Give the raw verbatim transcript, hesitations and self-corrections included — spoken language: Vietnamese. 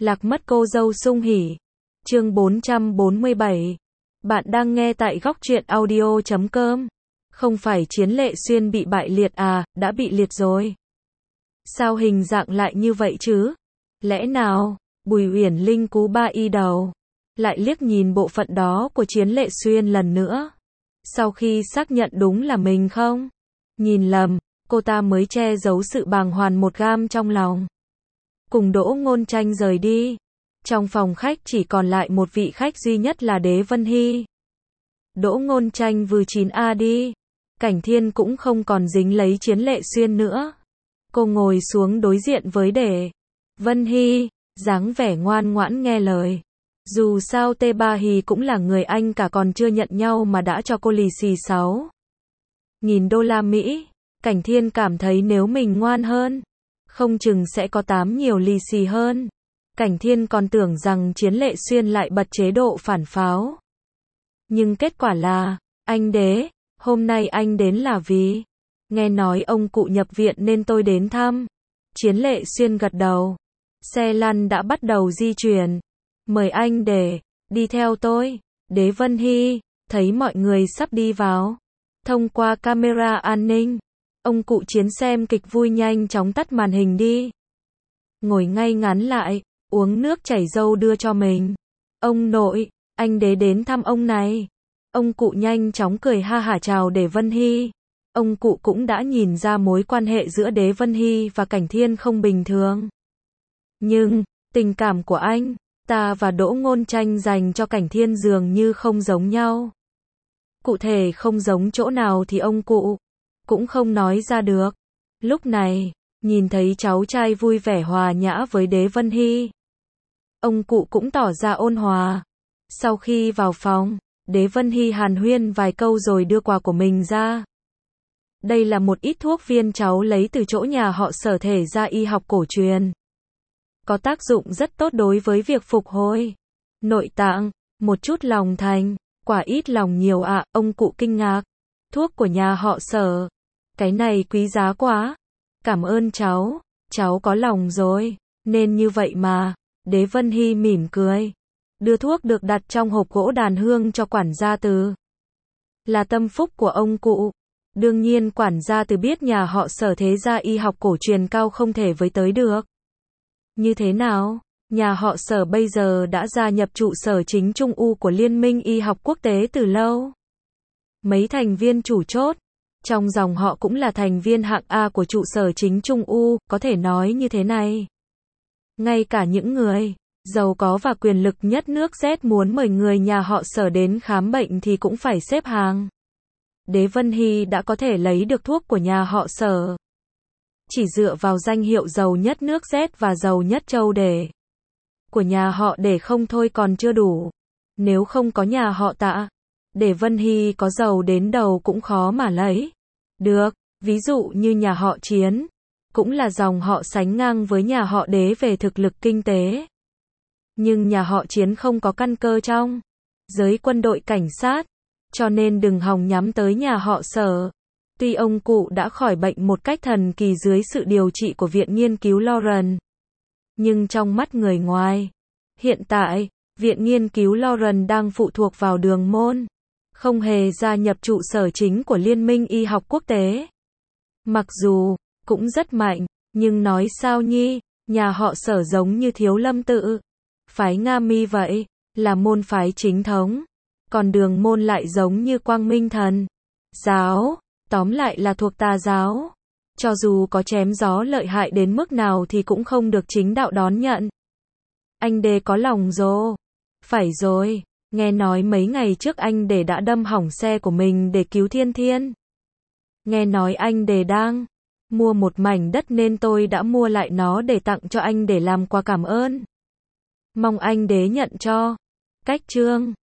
Lạc mất cô dâu sung hỉ. Chương bốn trăm bốn mươi bảy. Bạn đang nghe tại góc truyện audio chấm com. Không phải Chiến Lệ Xuyên bị bại liệt à, đã bị liệt rồi. Sao hình dạng lại như vậy chứ? Lẽ nào, Bùi Uyển Linh cú ba y đầu. Lại liếc nhìn bộ phận đó của Chiến Lệ Xuyên lần nữa. Sau khi xác nhận đúng là mình không nhìn lầm, cô ta mới che giấu sự bàng hoàng một gam trong lòng. Cùng Đỗ Ngôn Tranh rời đi. Trong phòng khách chỉ còn lại một vị khách duy nhất là Đế Vân Hy. Đỗ Ngôn Tranh vừa chín a đi. Cảnh Thiên cũng không còn dính lấy Chiến Lệ Xuyên nữa. Cô ngồi xuống đối diện với Đế Vân Hy, dáng vẻ ngoan ngoãn nghe lời. Dù sao Tê Ba Hì cũng là người anh cả, còn chưa nhận nhau mà đã cho cô lì xì sáu nghìn đô la Mỹ. Cảnh Thiên cảm thấy nếu mình ngoan hơn, không chừng sẽ có tám nhiều lì xì hơn. Cảnh Thiên còn tưởng rằng Chiến Lệ Xuyên lại bật chế độ phản pháo. Nhưng kết quả là, anh Đế, hôm nay anh đến là vì nghe nói ông cụ nhập viện nên tôi đến thăm. Chiến Lệ Xuyên gật đầu. Xe lăn đã bắt đầu di chuyển. Mời anh để đi theo tôi. Đế Vân Hy thấy mọi người sắp đi vào. Thông qua camera an ninh, ông cụ Chiến xem kịch vui nhanh chóng tắt màn hình đi. Ngồi ngay ngắn lại, uống nước chảy dâu đưa cho mình. Ông nội, anh Đế đến thăm ông này. Ông cụ nhanh chóng cười ha hả chào Đế Vân Hy. Ông cụ cũng đã nhìn ra mối quan hệ giữa Đế Vân Hy và Cảnh Thiên không bình thường. Nhưng, tình cảm của anh ta và Đỗ Ngôn Tranh dành cho Cảnh Thiên dường như không giống nhau. Cụ thể không giống chỗ nào thì ông cụ cũng không nói ra được. Lúc này, nhìn thấy cháu trai vui vẻ hòa nhã với Đế Vân Hy, ông cụ cũng tỏ ra ôn hòa. Sau khi vào phòng, Đế Vân Hy hàn huyên vài câu rồi đưa quà của mình ra. Đây là một ít thuốc viên cháu lấy từ chỗ nhà họ Sở thể ra y học cổ truyền. Có tác dụng rất tốt đối với việc phục hồi nội tạng, một chút lòng thành, quả ít lòng nhiều ạ. À, ông cụ kinh ngạc. Thuốc của nhà họ Sở, cái này quý giá quá. Cảm ơn cháu, cháu có lòng rồi, nên như vậy mà. Đế Vân Hy mỉm cười, đưa thuốc được đặt trong hộp gỗ đàn hương cho quản gia Từ. Là tâm phúc của ông cụ. Đương nhiên quản gia Từ biết nhà họ Sở thế gia y học cổ truyền cao không thể với tới được. Như thế nào? Nhà họ Sở bây giờ đã gia nhập trụ sở chính Trung U của Liên minh Y học Quốc tế từ lâu. Mấy thành viên chủ chốt trong dòng họ cũng là thành viên hạng A của trụ sở chính Trung U, có thể nói như thế này. Ngay cả những người giàu có và quyền lực nhất nước Z muốn mời người nhà họ Sở đến khám bệnh thì cũng phải xếp hàng. Đế Vân Hy đã có thể lấy được thuốc của nhà họ Sở. Chỉ dựa vào danh hiệu giàu nhất nước Z và giàu nhất châu Đế của nhà họ Đế không thôi còn chưa đủ. Nếu không có nhà họ Tạ, Đế Vân Hy có giàu đến đầu cũng khó mà lấy được. Ví dụ như nhà họ Chiến, cũng là dòng họ sánh ngang với nhà họ Đế về thực lực kinh tế. Nhưng nhà họ Chiến không có căn cơ trong giới quân đội cảnh sát, cho nên đừng hòng nhắm tới nhà họ Sở. Tuy ông cụ đã khỏi bệnh một cách thần kỳ dưới sự điều trị của Viện Nghiên cứu Lauren, nhưng trong mắt người ngoài, hiện tại, Viện Nghiên cứu Lauren đang phụ thuộc vào Đường Môn, không hề gia nhập trụ sở chính của Liên minh Y học Quốc tế. Mặc dù, cũng rất mạnh, nhưng nói sao nhi, nhà họ Sở giống như Thiếu Lâm Tự, phái Nga Mi vậy, là môn phái chính thống, còn Đường Môn lại giống như Quang Minh Thần giáo. Tóm lại là thuộc tà giáo. Cho dù có chém gió lợi hại đến mức nào thì cũng không được chính đạo đón nhận. Anh Đế có lòng rồi. Phải rồi, nghe nói mấy ngày trước anh Đế đã đâm hỏng xe của mình để cứu Thiên Thiên. Nghe nói anh Đế đang mua một mảnh đất nên tôi đã mua lại nó để tặng cho anh để làm quà cảm ơn. Mong anh Đế nhận cho. Cách chương